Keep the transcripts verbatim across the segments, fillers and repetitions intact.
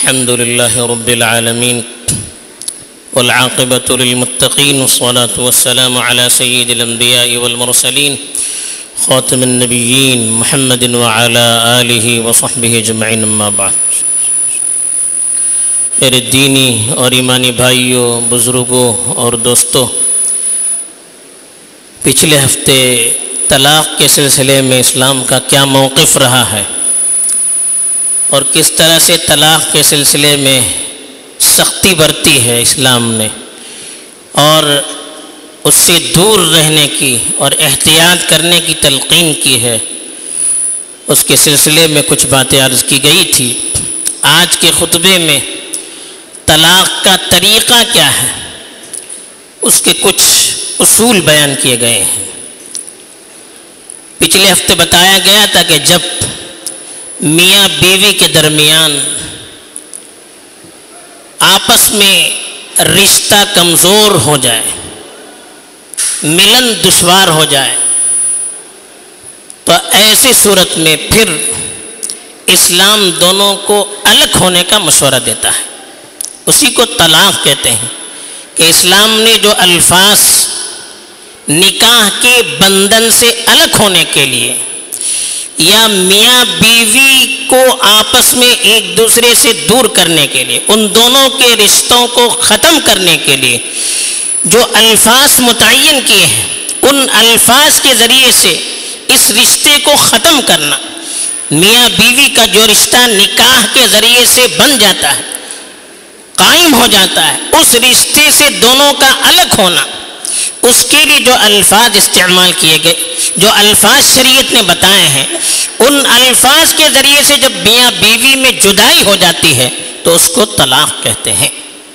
الحمد لله رب العالمين والعاقبة للمتقين والصلاة والسلام على سيد الأنبياء والمرسلين خاتم النبيين محمد وعلى آله وصحبه أجمعين أما بعد. میرے دینی اور ایمانی بھائیوں، بزرگوں اور دوستوں، پچھلے ہفتے طلاق کے سلسلے میں اسلام کا کیا موقف رہا ہے اور کس طرح سے طلاق کے سلسلے میں سختی برتی ہے اسلام نے اور اس سے دور رہنے کی اور احتیاط کرنے کی تلقین کی ہے، اس کے سلسلے میں کچھ باتیں عرض کی گئی تھی. آج کے خطبے میں طلاق کا طریقہ کیا ہے اس کے کچھ اصول بیان کیے گئے ہیں. پچھلے ہفتے بتایا گیا تھا کہ جب میاں بیوی کے درمیان آپس میں رشتہ کمزور ہو جائے، ملن دشوار ہو جائے، تو ایسی صورت میں پھر اسلام دونوں کو الگ ہونے کا مشورہ دیتا ہے. اسی کو طلاق کہتے ہیں کہ اسلام نے جو الفاظ نکاح کے بندھن سے الگ ہونے کے لیے یا میاں بیوی کو آپس میں ایک دوسرے سے دور کرنے کے لیے، ان دونوں کے رشتوں کو ختم کرنے کے لیے جو الفاظ متعین کیے ہیں، ان الفاظ کے ذریعے سے اس رشتے کو ختم کرنا، میاں بیوی کا جو رشتہ نکاح کے ذریعے سے بن جاتا ہے، قائم ہو جاتا ہے، اس رشتے سے دونوں کا الگ ہونا، اس کے لیے جو الفاظ استعمال کیے گئے، جو الفاظ شریعت نے بتائے ہیں، ان الفاظ کے ذریعے سے جب میاں بیوی میں جدائی ہو جاتی ہے تو اس کو طلاق کہتے ہیں.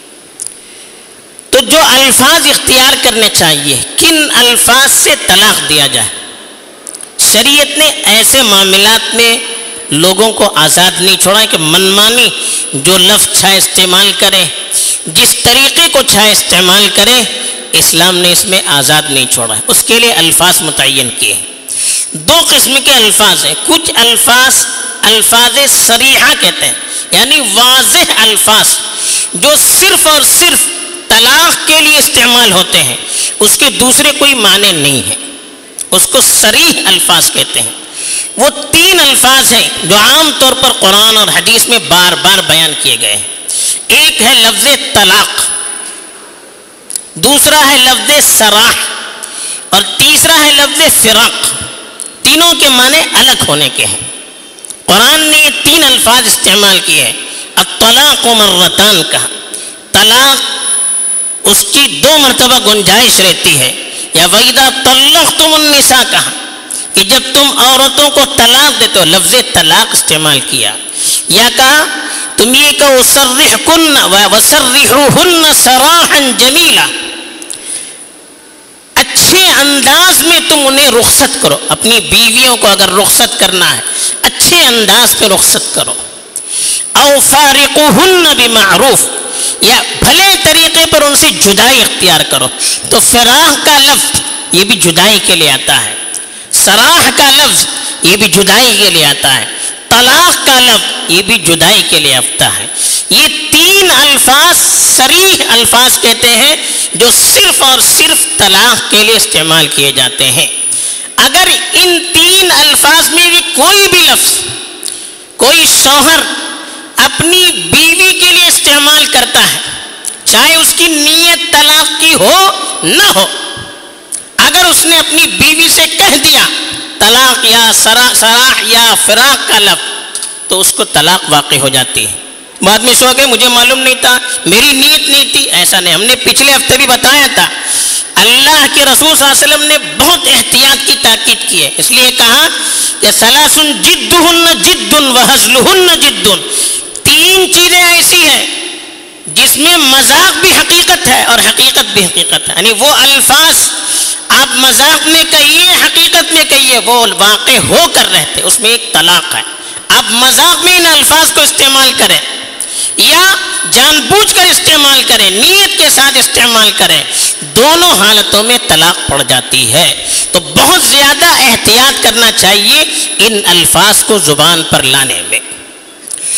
تو جو الفاظ اختیار کرنے چاہیے، کن الفاظ سے طلاق دیا جائے. شریعت نے ایسے معاملات میں لوگوں کو آزاد نہیں چھوڑا کہ منمانی جو لفظ چاہے استعمال کرے، جس طریقے کو چاہے استعمال کرے، اسلام نے اس میں آزاد نہیں چھوڑا ہے. اس کے لیے الفاظ متعین کیے ہیں. دو قسم کے الفاظ ہیں. کچھ الفاظ الفاظ صریحہ کہتے ہیں، یعنی واضح الفاظ جو صرف اور صرف طلاق کے لیے استعمال ہوتے ہیں، اس کے دوسرے کوئی معنی نہیں ہے، اس کو صریح الفاظ کہتے ہیں. وہ تین الفاظ ہیں جو عام طور پر قرآن اور حدیث میں بار بار بیان کیے گئے ہیں. ایک ہے لفظ طلاق، دوسرا ہے لفظ سراح اور تیسرا ہے لفظ فراق. تینوں کے معنی الگ ہونے کے ہیں. قرآن نے یہ تین الفاظ استعمال کیے ہیں. الطلاق مرتان کہا، طلاق اس کی دو مرتبہ گنجائش رہتی ہے. یا وَإِذَا طَلَّقْتُمُ النِّسَاءَ کہا کہ جب تم عورتوں کو طلاق دیتے ہو، لفظ طلاق استعمال کیا. یا کہا تم یہ کہ وَسَرِّحُوهُنَّ وَسَرِّحُوهُنَّ سَرَاحًا جَمِيلًا، اچھے انداز میں تم انہیں رخصت کرو. اپنی بیویوں کو اگر رخصت کرنا ہے، اچھے انداز پہ رخصت کرو. او فارقوهن بمعروف، یا بھلے طریقے پر ان سے جدائی اختیار کرو. تو فراق کا لفظ یہ بھی جدائی کے لیے آتا ہے، سراح کا لفظ یہ بھی جدائی کے لیے آتا ہے، طلاق کا لفظ یہ بھی جدائی کے لیے آتا ہے. یہ تین الفاظ صریح الفاظ کہتے ہیں جو صرف اور صرف طلاق کے لیے استعمال کیے جاتے ہیں. اگر ان تین الفاظ میں بھی کوئی بھی لفظ کوئی شوہر اپنی بیوی کے لیے استعمال کرتا ہے، چاہے اس کی نیت طلاق کی ہو نہ ہو، اگر اس نے اپنی بیوی سے کہہ دیا طلاق یا سراح یا فراق کا لفظ، تو اس کو طلاق واقع ہو جاتی ہے. بعد میں سو گئے مجھے معلوم نہیں تھا، میری نیت نہیں تھی. ایسا نہیں. ہم نے پچھلے ہفتے بھی بتایا تھا، اللہ کے رسول صلی اللہ علیہ وسلم نے بہت احتیاط کی تاکید کی ہے. اس لیے کہا کہ ثلاثن جدہن جد وہزلہن جد، تین چیزیں ایسی ہیں جس میں مذاق بھی حقیقت ہے اور حقیقت بھی حقیقت ہے. یعنی وہ الفاظ آپ مذاق میں کہیے، حقیقت میں کہیے، وہ واقع ہو کر رہتے، اس میں ایک طلاق ہے. آپ مذاق میں ان الفاظ کو استعمال کریں یا جان بوجھ کر استعمال کریں، نیت کے ساتھ استعمال کریں، دونوں حالتوں میں طلاق پڑ جاتی ہے. تو بہت زیادہ احتیاط کرنا چاہیے ان الفاظ کو زبان پر لانے میں.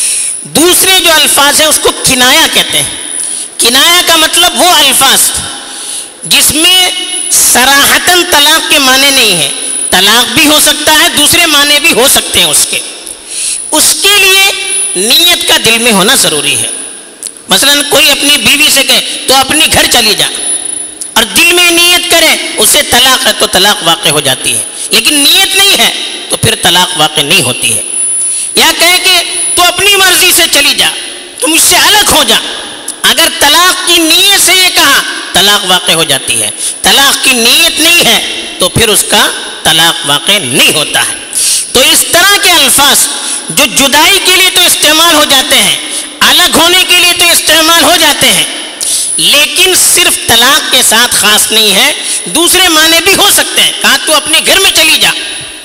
دوسرے جو الفاظ ہیں اس کو کنایا کہتے ہیں. کنایا کا مطلب وہ الفاظ جس میں صراحتاً طلاق کے معنی نہیں ہے. طلاق بھی ہو سکتا ہے, دوسرے معنی بھی ہو سکتے ہیں اس کے. اس کے لیے نیت کا دل میں ہونا ضروری ہے. مثلا کوئی اپنی بیوی سے کہے تو اپنی گھر چلی جا, اور دل میں نیت کرے اسے طلاق ہے تو طلاق واقع ہو جاتی ہے, لیکن نیت نہیں ہے تو پھر طلاق واقع نہیں ہوتی ہے. یا کہے کہ تو اپنی مرضی سے چلی جا, تو مجھ سے الگ ہو جا, اگر طلاق کی نیت سے یہ کہا طلاق واقع ہو جاتی ہے. طلاق کی نیت نہیں ہے تو پھر اس کا طلاق واقع نہیں ہوتا ہے. تو اس طرح کے الفاظ جو جدائی کے لیے تو استعمال ہو جاتے ہیں, الگ ہونے کے لیے تو استعمال ہو جاتے ہیں, لیکن صرف طلاق کے ساتھ خاص نہیں ہے, دوسرے معنی بھی ہو سکتے ہیں. کہا تو اپنے گھر میں چلی جا,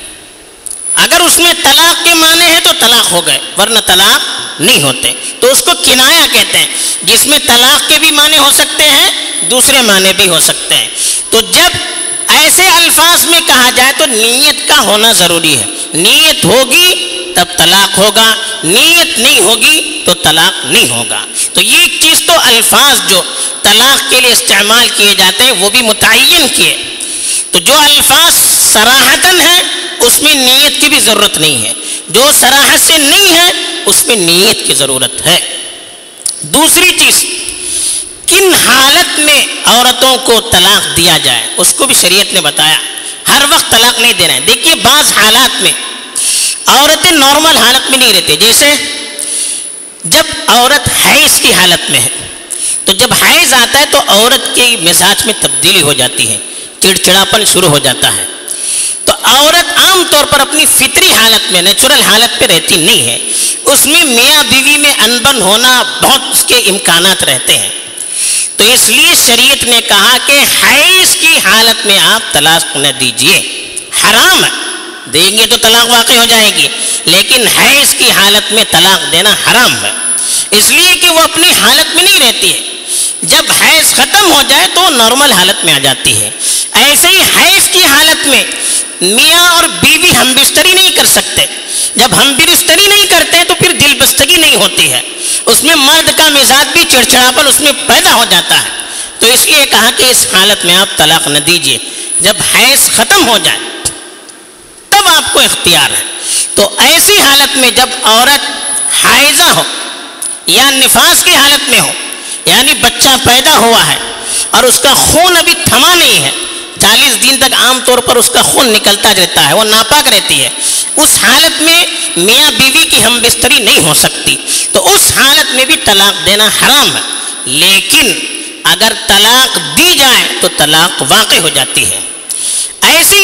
اگر اس میں طلاق کے معنی ہے تو طلاق ہو گئے, ورنہ طلاق نہیں ہوتے. تو اس کو کنایا کہتے ہیں, جس میں طلاق کے بھی معنی ہو سکتے ہیں, دوسرے معنی بھی ہو سکتے ہیں. تو جب ایسے الفاظ میں کہا جائے تو نیت کا ہونا ضروری ہے. نیت ہوگی تب طلاق ہوگا, نیت نہیں ہوگی تو طلاق نہیں ہوگا. تو یہ چیز تو الفاظ جو طلاق کے لیے استعمال کیے جاتے ہیں وہ بھی متعین کیے. تو جو الفاظ صراحتاً ہیں اس میں نیت کی بھی ضرورت نہیں ہے, جو صراحت سے نہیں ہے اس میں نیت کی ضرورت ہے. دوسری چیز, کن حالت میں عورتوں کو طلاق دیا جائے اس کو بھی شریعت نے بتایا. ہر وقت طلاق نہیں دینا ہے. دیکھیے بعض حالات میں عورتیں نارمل حالت میں نہیں رہتی. جیسے جب عورت حیض کی حالت میں ہے, تو جب حیض آتا ہے تو عورت کے مزاج میں تبدیلی ہو جاتی ہے, چڑچڑاپن شروع ہو جاتا ہے. تو عورت عام طور پر اپنی فطری حالت میں, نیچرل حالت پہ رہتی نہیں ہے. اس میں میاں بیوی میں انبن ہونا بہت اس کے امکانات رہتے ہیں. تو اس لیے شریعت نے کہا کہ حیض کی حالت میں آپ طلاق نہ دیجیے. حرام ہے, دیں گے تو طلاق واقع ہو جائے گی, لیکن حیض کی حالت میں طلاق دینا حرام ہے, اس لیے کہ وہ اپنی حالت میں نہیں رہتی ہے. جب حیض ختم ہو جائے تو نارمل حالت میں آ جاتی ہے. ایسے ہی حیض کی حالت میں میاں اور بیوی ہم بستری نہیں کر سکتے. جب ہم بستری نہیں کرتے تو پھر دل بستگی نہیں ہوتی ہے, اس میں مرد کا مزاج بھی چڑچڑاپن اس میں پیدا ہو جاتا ہے. تو اس لیے کہا کہ اس حالت میں آپ طلاق نہ دیجیے. جب حیض ختم ہو جائے تب آپ کو اختیار ہے. تو ایسی حالت میں جب عورت حائضہ ہو یا نفاس کی حالت میں ہو, یعنی بچہ پیدا ہوا ہے اور اس کا خون ابھی تھما نہیں ہے, چالیس دن تک عام طور پر اس کا خون نکلتا رہتا ہے, وہ ناپاک رہتی ہے, اس حالت میں میاں بیوی کی ہم بستری نہیں ہو سکتی. تو اس حالت میں بھی طلاق دینا حرام ہے. لیکن اگر طلاق دی جائے تو طلاق واقع ہو جاتی ہے. ایسی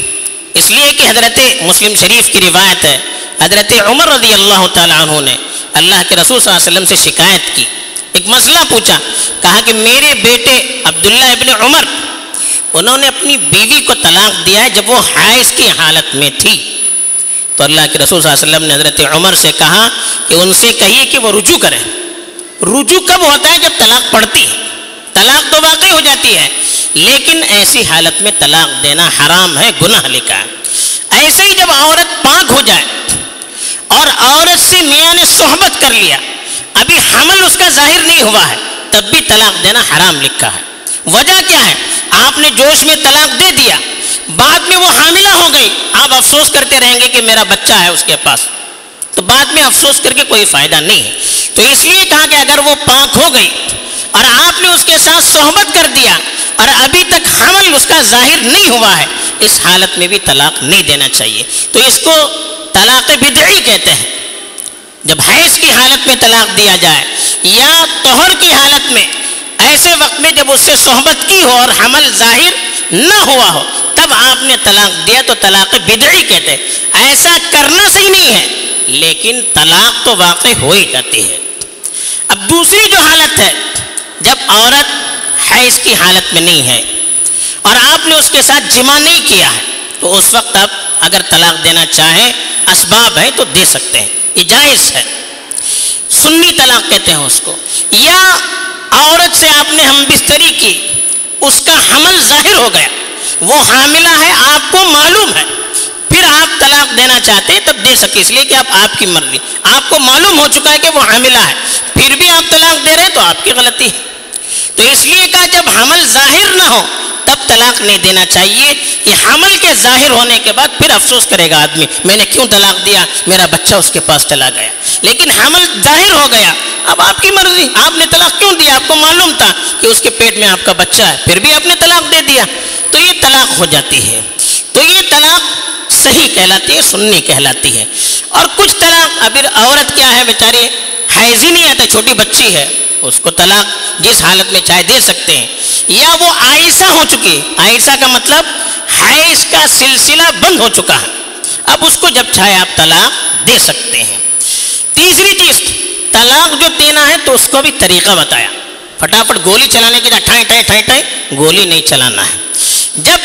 اس لیے کہ حضرت مسلم شریف کی روایت ہے, حضرت عمر رضی اللہ تعالیٰ عنہ نے اللہ کے رسول صلی اللہ علیہ وسلم سے شکایت کی, ایک مسئلہ پوچھا. کہا کہ میرے بیٹے عبداللہ ابن عمر, انہوں نے اپنی بیوی کو طلاق دیا ہے جب وہ حیض کی حالت میں تھی. تو اللہ کے رسول صلی اللہ علیہ وسلم نے حضرت عمر سے کہا کہ ان سے کہیے کہ وہ رجوع کریں. رجوع کب ہوتا ہے؟ جب طلاق پڑتی ہے. طلاق تو واقع ہو جاتی ہے, لیکن ایسی حالت میں طلاق دینا حرام ہے, گناہ لکھا ہے. ایسے ہی جب عورت پاک ہو جائے اور عورت سے میاں نے صحبت کر لیا, ابھی حمل اس کا ظاہر نہیں ہوا ہے, تب بھی طلاق دینا حرام لکھا ہے. وجہ کیا ہے؟ آپ نے جوش میں طلاق دے دیا, بعد میں وہ حاملہ ہو گئی, آپ افسوس کرتے رہیں گے کہ میرا بچہ ہے اس کے پاس, تو بعد میں افسوس کر کے کوئی فائدہ نہیں ہے. تو اس لیے کہا کہ اگر وہ پاک ہو گئی اور آپ نے اس کے ساتھ صحبت کر دیا اور ابھی تک حمل اس کا ظاہر نہیں ہوا ہے, اس حالت میں بھی طلاق نہیں دینا چاہیے. تو اس کو طلاق بدعی کہتے ہیں. جب حیض کی حالت میں طلاق دیا جائے یا طہر کی حالت میں, ایسے وقت میں جب اس سے صحبت کی ہو اور حمل ظاہر نہ ہوا ہو, تب آپ نے طلاق دیا تو طلاق بدعی کہتے ہیں. ایسا کرنا صحیح نہیں ہے, لیکن طلاق تو واقع ہو ہی جاتی ہے. اب دوسری جو حالت ہے, جب عورت حیض کی حالت میں نہیں ہے اور آپ نے اس کے ساتھ جماع نہیں کیا ہے, تو اس وقت آپ اگر طلاق دینا چاہیں, اسباب ہے تو دے سکتے ہیں, یہ جائز ہے. سنی طلاق کہتے ہیں اس کو. یا عورت سے آپ نے ہم بستری کی, اس کا حمل ظاہر ہو گیا, وہ حاملہ ہے, آپ کو معلوم ہے, پھر آپ طلاق دینا چاہتے ہیں تب دے سکتے، اس لیے کہ آپ آپ کی مرضی، آپ کو معلوم ہو چکا ہے کہ وہ حاملہ ہے، پھر بھی آپ طلاق دے رہے ہیں تو آپ کی غلطی ہے۔ تو اس لیے کہا جب حمل ظاہر نہ ہو تب طلاق نہیں دینا چاہیے، کہ حمل کے ظاہر ہونے کے بعد پھر افسوس کرے گا آدمی، میں نے کیوں طلاق دیا، میرا بچہ اس کے پاس چلا گیا۔ لیکن حمل ظاہر ہو گیا، اب آپ کی مرضی، آپ نے طلاق کیوں دیا، آپ کو معلوم تھا کہ اس کے پیٹ میں آپ کا بچہ ہے، پھر بھی آپ نے طلاق دے دیا، تو یہ طلاق ہو جاتی ہے۔ تو یہ طلاق صحیح کہلاتی ہے، سنی کہلاتی ہے۔ اور کچھ طلاق، ابھی عورت کیا ہے بیچاری، حیض ہی نہیں آتا، چھوٹی بچی ہے، اس کو طلاق جس حالت میں چاہے دے سکتے ہیں، یا وہ عائشہ ہو چکی، عائشہ کا مطلب حیض کا سلسلہ بند ہو چکا ہے، اب اس کو جب چاہے آپ طلاق دے سکتے ہیں۔ تیسری چیز، طلاق جو دینا ہے تو اس کو بھی طریقہ بتایا، پھٹافٹ گولی چلانے کی ٹھائیں ٹھائیں ٹھائیں ٹھائیں گولی نہیں چلانا ہے۔ جب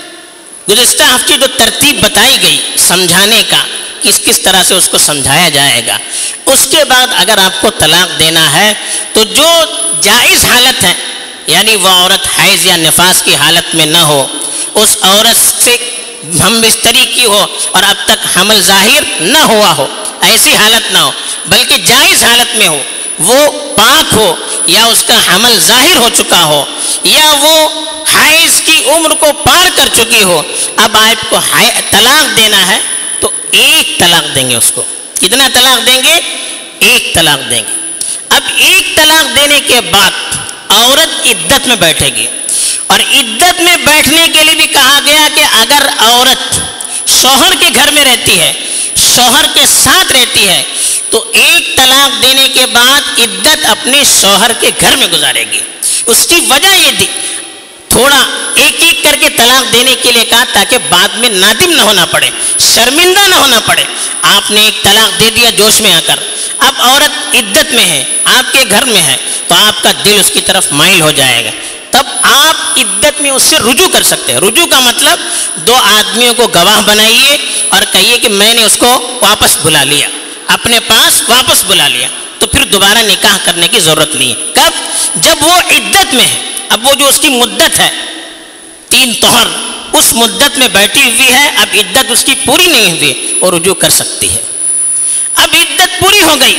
گزشتہ ہفتے جو ترتیب بتائی گئی سمجھانے کا، کس کس طرح سے اس کو سمجھایا جائے گا، اس کے بعد اگر آپ کو طلاق دینا ہے تو جو جائز حالت ہے، یعنی وہ عورت حیض یا نفاس کی حالت میں نہ ہو، اس عورت سے ہم بستری کی ہو اور اب تک حمل ظاہر نہ ہوا ہو، ایسی حالت نہ ہو، بلکہ جائز حالت میں ہو، وہ پاک ہو یا اس کا حمل ظاہر ہو چکا ہو یا وہ حیض کی عمر کو پار کر چکی ہو، اب آپ کو طلاق دینا ہے تو ایک طلاق دیں گے اس کو۔ کتنا طلاق دیں گے؟ ایک طلاق دیں گے۔ اب ایک طلاق دینے کے بعد عورت عدت میں بیٹھے گی، اور عدت میں بیٹھنے کے لیے بھی کہا گیا کہ اگر عورت شوہر کے گھر میں رہتی ہے، شوہر کے ساتھ رہتی ہے، تو ایک طلاق دینے کے بعد عدت اپنے شوہر کے گھر میں گزارے گی۔ اس کی وجہ یہ تھی، تھوڑا ایک ایک کر کے طلاق دینے کے لیے کہا تاکہ بعد میں نادم نہ ہونا پڑے، شرمندہ نہ ہونا پڑے۔ آپ نے ایک طلاق دے دیا جوش میں آ کر، اب عورت عدت میں ہے، آپ کے گھر میں ہے، تو آپ کا دل اس کی طرف مائل ہو جائے گا، تب آپ عدت میں اس سے رجوع کر سکتے ہیں۔ رجوع کا مطلب دو آدمیوں کو گواہ بنائیے اور کہیے کہ میں نے اس کو واپس بلا لیا، اپنے پاس واپس بلا لیا، تو پھر دوبارہ نکاح کرنے کی ضرورت نہیں ہے۔ کب؟ جب وہ عدت میں ہے، اب وہ جو اس کی مدت ہے تین طہر، اس مدت میں بیٹھی ہوئی ہے، اب عدت اس کی پوری نہیں ہوئی، وہ رجوع کر سکتی ہے۔ اب عدت پوری ہو گئی،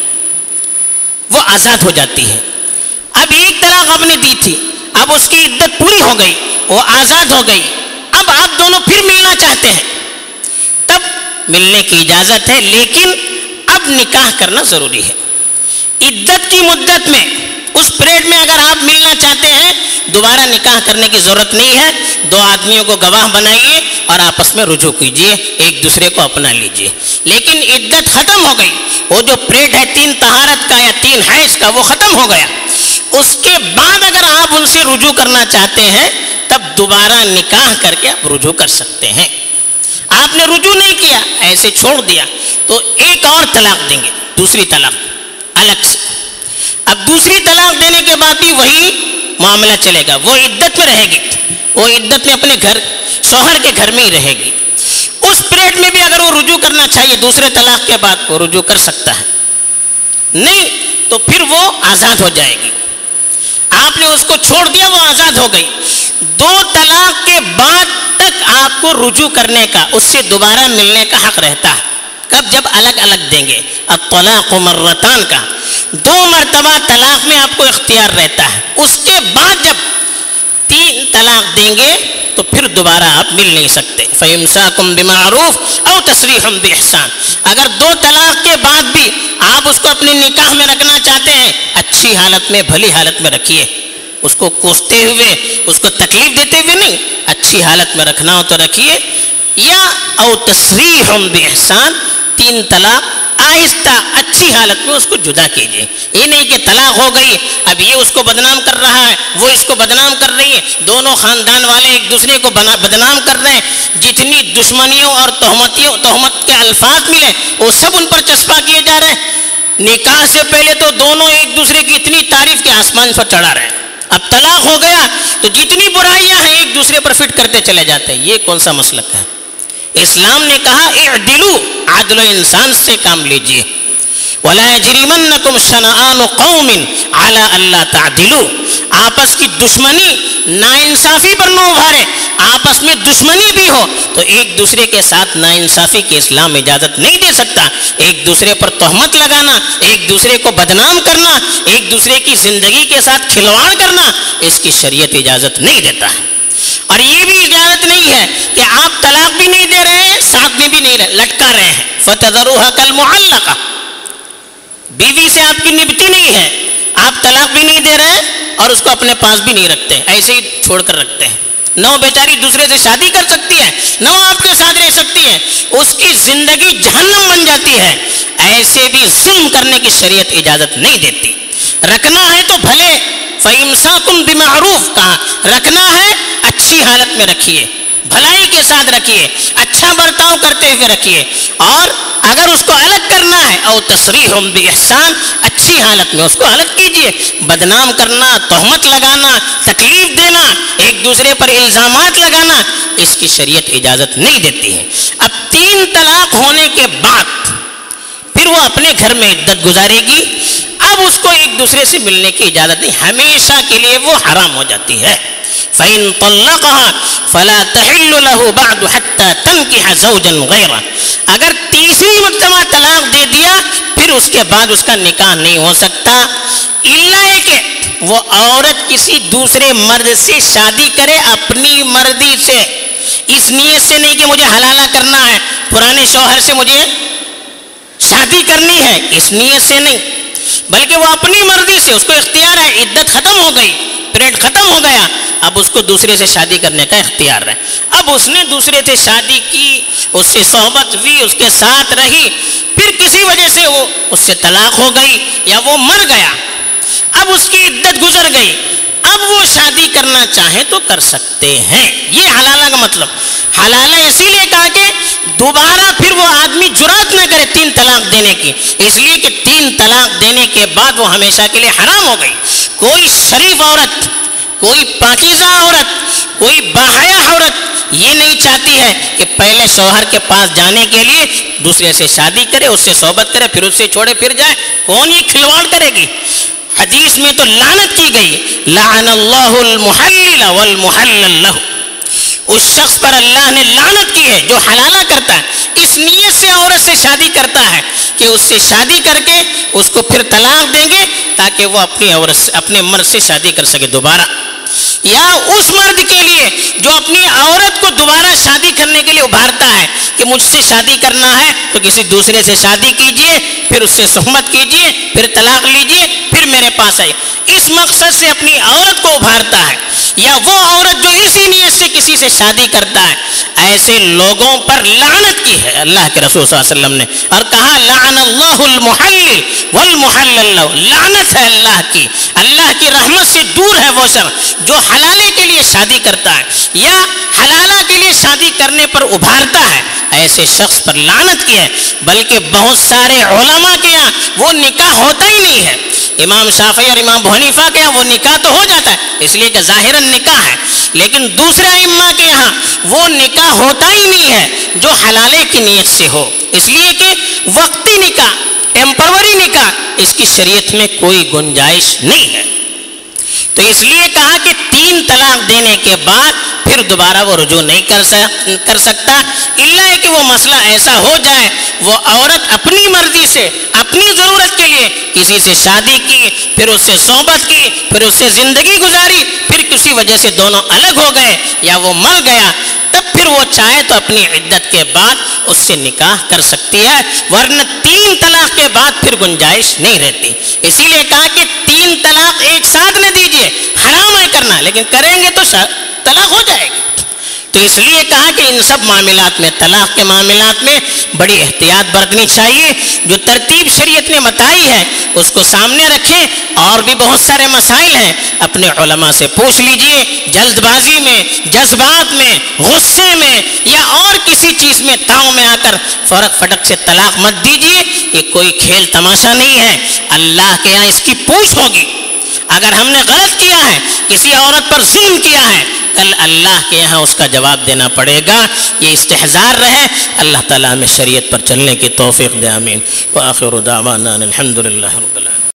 وہ آزاد ہو جاتی ہے۔ اب ایک طلاق آپ نے دی تھی، اب اس کی عدت پوری ہو گئی، وہ آزاد ہو گئی، اب آپ دونوں پھر ملنا چاہتے ہیں، تب ملنے کی اجازت ہے، لیکن اب نکاح کرنا ضروری ہے۔ عدت کی مدت میں اس پیریڈ میں اگر آپ ملنا چاہتے ہیں، دوبارہ نکاح کرنے کی ضرورت نہیں ہے، دو آدمیوں کو گواہ بنائیے اور آپس میں رجوع کیجیے، ایک دوسرے کو اپنا لیجیے۔ لیکن عدت ختم ہو گئی، وہ جو پیریڈ ہے تین طہارت کا یا تین حیض کا، وہ ختم ہو گیا، اس کے بعد اگر آپ ان سے رجوع کرنا چاہتے ہیں تب دوبارہ نکاح کر کے آپ رجوع کر سکتے ہیں۔ آپ نے رجوع نہیں کیا، ایسے چھوڑ دیا، تو ایک اور طلاق دیں گے، دوسری طلاق الگ سے۔ اب دوسری طلاق دینے کے بعد بھی وہی معاملہ چلے گا، وہ عدت میں رہے گی، وہ عدت میں اپنے گھر شوہر کے گھر میں ہی رہے گی۔ اس پیریڈ میں بھی اگر وہ رجوع کرنا چاہیے دوسرے طلاق کے بعد، وہ رجوع کر سکتا ہے، نہیں تو پھر وہ آزاد ہو جائے گی۔ آپ نے اس کو چھوڑ دیا، وہ آزاد ہو گئی۔ دو طلاق کے بعد تک آپ کو رجوع کرنے کا، اس سے دوبارہ ملنے کا حق رہتا ہے۔ کب؟ جب الگ الگ دیں گے، الطلاق مرتان کا، دو مرتبہ طلاق میں آپ کو اختیار رہتا ہے۔ اس کے بعد جب تین طلاق دیں گے تو پھر دوبارہ آپ مل نہیں سکتے۔ فَإِمْسَاكُمْ بِمَعْرُوفٍ أَوْ تَسْرِيحٌ بِإِحْسَانٍ، اگر دو طلاق کے بعد بھی آپ اس کو اپنے نکاح میں رکھنا چاہتے ہیں، اچھی حالت میں، بھلی حالت میں رکھیے، اس کو کوستے ہوئے، اس کو تکلیف دیتے ہوئے نہیں، اچھی حالت میں رکھنا ہو تو رکھیے، یا او تسریح بإحسان، تین طلاق آہستہ اچھی حالت میں اس کو جدا کیجیے۔ یہ نہیں کہ طلاق ہو گئی، اب یہ اس کو بدنام کر رہا ہے، وہ اس کو بدنام کر رہی ہے، دونوں خاندان والے ایک دوسرے کو بدنام کر رہے ہیں، جتنی دشمنیوں اور تہمتیوں تہمت کے الفاظ ملے وہ سب ان پر چسپاں کیے جا رہے ہیں۔ نکاح سے پہلے تو دونوں ایک دوسرے کی اتنی تعریف کے آسمان پر چڑھا رہے ہیں، اب طلاق ہو گیا تو جتنی برائیاں ہیں ایک دوسرے پر فٹ کرتے چلے جاتے ہیں۔ یہ کون سا مسلک ہے؟ اسلام نے کہا اعدلوا، عدل و انسان سے کام لیجیے۔ وَلَا يَجْرِمَنَّكُمْ شَنَآنُ قَوْمٍ عَلَىٰ أَلَّا تَعْدِلُوا، آپس کی دشمنی ناانصافی پر نہ ابھارے، آپس میں دشمنی بھی ہو تو ایک دوسرے کے ساتھ ناانصافی کی اسلام اجازت نہیں دے سکتا. ایک دوسرے پر تہمت لگانا، ایک دوسرے کو بدنام کرنا، ایک دوسرے کی زندگی کے ساتھ کھلواڑ کرنا، اس کی شریعت اجازت نہیں دیتا ہے. اور یہ بھی اجازت نہیں ہے کہ آپ طلاق بھی نہیں دے رہے ہیں، ساتھ میں بھی نہیں رہے، لٹکا رہے ہیں. فَتَذَرُوهَا كَالْمُعَلَّقَةِ، بیوی سے آپ کی نبتی نہیں ہے، آپ طلاق بھی نہیں دے رہے ہیں اور اس کو اپنے پاس بھی نہیں رکھتے، ایسے ہی چھوڑ کر رکھتے ہیں. نہ وہ بیچاری دوسرے سے شادی کر سکتی ہے، نہ وہ آپ کے ساتھ رہ سکتی ہے، اس کی زندگی جہنم بن جاتی ہے. ایسے بھی ظلم کرنے کی شریعت اجازت نہیں دیتی. رکھنا ہے تو بھلے فَإِمْسَاكُمْ بِمَعْرُوف، کہا رکھنا ہے اچھی حالت میں رکھیے، بھلائی کے ساتھ رکھیے، اچھا برتاؤ کرتے ہوئے رکھیے. اور اگر اس کو الگ کرنا ہے او تصریح بإحسان، اچھی حالت میں اس کو الگ کیجیے. بدنام کرنا، تہمت لگانا، تکلیف دینا، ایک دوسرے پر الزامات لگانا، اس کی شریعت اجازت نہیں دیتی ہے. اب تین طلاق ہونے کے بعد پھر وہ اپنے گھر میں عدت گزارے گی. اب اس کو ایک دوسرے سے ملنے کی اجازت نہیں، ہمیشہ کے لیے وہ حرام ہو جاتی ہے. فَإِن طَلَّقَهَا فَلَا تَحِلُّ لَهُ بَعْدُ حَتَّى تَنْكِحَ زَوْجًا غَيْرَهُ، اگر تیسری مرتبہ طلاق دے دیا پھر اس کے بعد اس کا نکاح نہیں ہو سکتا، الا ہے کہ وہ عورت کسی دوسرے مرد سے شادی کرے اپنی مرضی سے، اس نیت سے نہیں کہ مجھے حلالہ کرنا ہے، پرانے شوہر سے مجھے شادی کرنی ہے، اس نیت سے نہیں، بلکہ وہ اپنی مرضی سے، اس کو اختیار ہے، عدت ختم ہو گئی، پیریڈ ختم ہو گیا، اب اس کو دوسرے سے شادی کرنے کا اختیار ہے. اب اس نے دوسرے سے شادی کی، اس سے صحبت ہوئی، اس کے ساتھ رہی، پھر کسی وجہ سے وہ اس سے طلاق ہو گئی یا وہ مر گیا، اب اس کی عدت گزر گئی، اب وہ شادی کرنا چاہیں تو کر سکتے ہیں. یہ حلالہ کا مطلب. حلالہ اسی لیے کہا کہ دوبارہ پھر وہ آدمی جرات نہ کرے تین طلاق دینے کی، اس لیے کہ تین طلاق دینے کے بعد وہ ہمیشہ کے لیے حرام ہو گئی. کوئی شریف عورت، کوئی پاکیزہ عورت، کوئی باحیا عورت یہ نہیں چاہتی ہے کہ پہلے شوہر کے پاس جانے کے لیے دوسرے سے شادی کرے، اس سے صحبت کرے، پھر اس سے چھوڑے پھر جائے. کون یہ کھلواڑ کرے گی؟ حدیث میں تو لعنت کی گئی، لعن اللہ المحلل والمحلل لہ، اس شخص پر اللہ نے لعنت کی ہے جو حلالہ کرتا ہے، اس نیت سے عورت سے شادی کرتا ہے کہ اس سے شادی کر کے اس کو پھر طلاق دیں گے تاکہ وہ اپنی عورت سے، اپنے مرد سے شادی کر سکے دوبارہ. یا اس مرد کے لیے جو اپنی عورت کو دوبارہ شادی کرنے کے لیے ابھارتا ہے کہ مجھ سے شادی کرنا ہے تو کسی دوسرے سے شادی کیجئے، پھر اس سے صحبت کیجئے، پھر طلاق لیجئے، پھر میرے پاس آئے، اس مقصد سے اپنی عورت کو ابھارتا ہے. یا وہ عورت جو اسی نیت سے کسی سے شادی کرتا ہے، ایسے لوگوں پر لعنت کی ہے اللہ کے رسول صلی اللہ علیہ وسلم نے، اور کہا لعن اللہ المحلل والمحلل لہ، لعنت ہے اللہ کی، اللہ کی رحمت سے دور ہے وہ شخص جو حلالے کے لیے شادی کرتا ہے یا حلالہ کے لیے شادی کرنے پر ابھارتا ہے، ایسے شخص پر لعنت کی ہے. بلکہ بہت سارے علماء کے یہاں وہ نکاح ہوتا ہی نہیں ہے. امام شافعی اور امام ابو حنیفہ کے یہاں وہ نکاح تو ہو جاتا ہے اس لیے کہ ظاہراً نکاح ہے، لیکن دوسرے ائمہ کے یہاں وہ نکاح ہوتا ہی نہیں ہے جو حلالے کی نیت سے ہو، اس لیے کہ وقتی نکاح، ٹیمپروری نکاح، اس کی شریعت میں کوئی گنجائش نہیں ہے. تو اس لیے کہا کہ تین طلاق دینے کے بعد پھر دوبارہ وہ رجوع نہیں کر سکتا، الا ہے کہ وہ مسئلہ ایسا ہو جائے وہ عورت اپنی مرضی سے اپنی ضرورت کے لیے کسی سے شادی کی، پھر اس سے صحبت کی، پھر اس سے زندگی گزاری، پھر کسی وجہ سے دونوں الگ ہو گئے یا وہ مر گیا، تب پھر وہ چاہے تو اپنی عدت کے بعد اس سے نکاح کر سکتی ہے، ورنہ تین طلاق کے بعد پھر گنجائش نہیں رہتی. اسی لیے کہا کہ تین طلاق ایک ساتھ نہ دیجیے، حرام ہے کرنا، لیکن کریں گے تو طلاق ہو جائے گی. تو اس لیے کہا کہ ان سب معاملات میں، طلاق کے معاملات میں بڑی احتیاط برتنی چاہیے. جو ترتیب شریعت نے بتائی ہے اس کو سامنے رکھیں. اور بھی بہت سارے مسائل ہیں، اپنے علماء سے پوچھ لیجئے. جلد بازی میں، جذبات میں، غصے میں یا اور کسی چیز میں تاؤں میں آ کر فرق فٹک سے طلاق مت دیجیے. یہ کوئی کھیل تماشا نہیں ہے، اللہ کے یہاں اس کی پوچھ ہوگی. اگر ہم نے غلط کیا ہے، کسی عورت پر ظلم کیا ہے، کل اللہ کے یہاں اس کا جواب دینا پڑے گا. یہ استحضار رہے. اللہ تعالیٰ ہمیں شریعت پر چلنے کی توفیق دے. آمین. وآخر دعوانا الحمد للہ رب العالمین.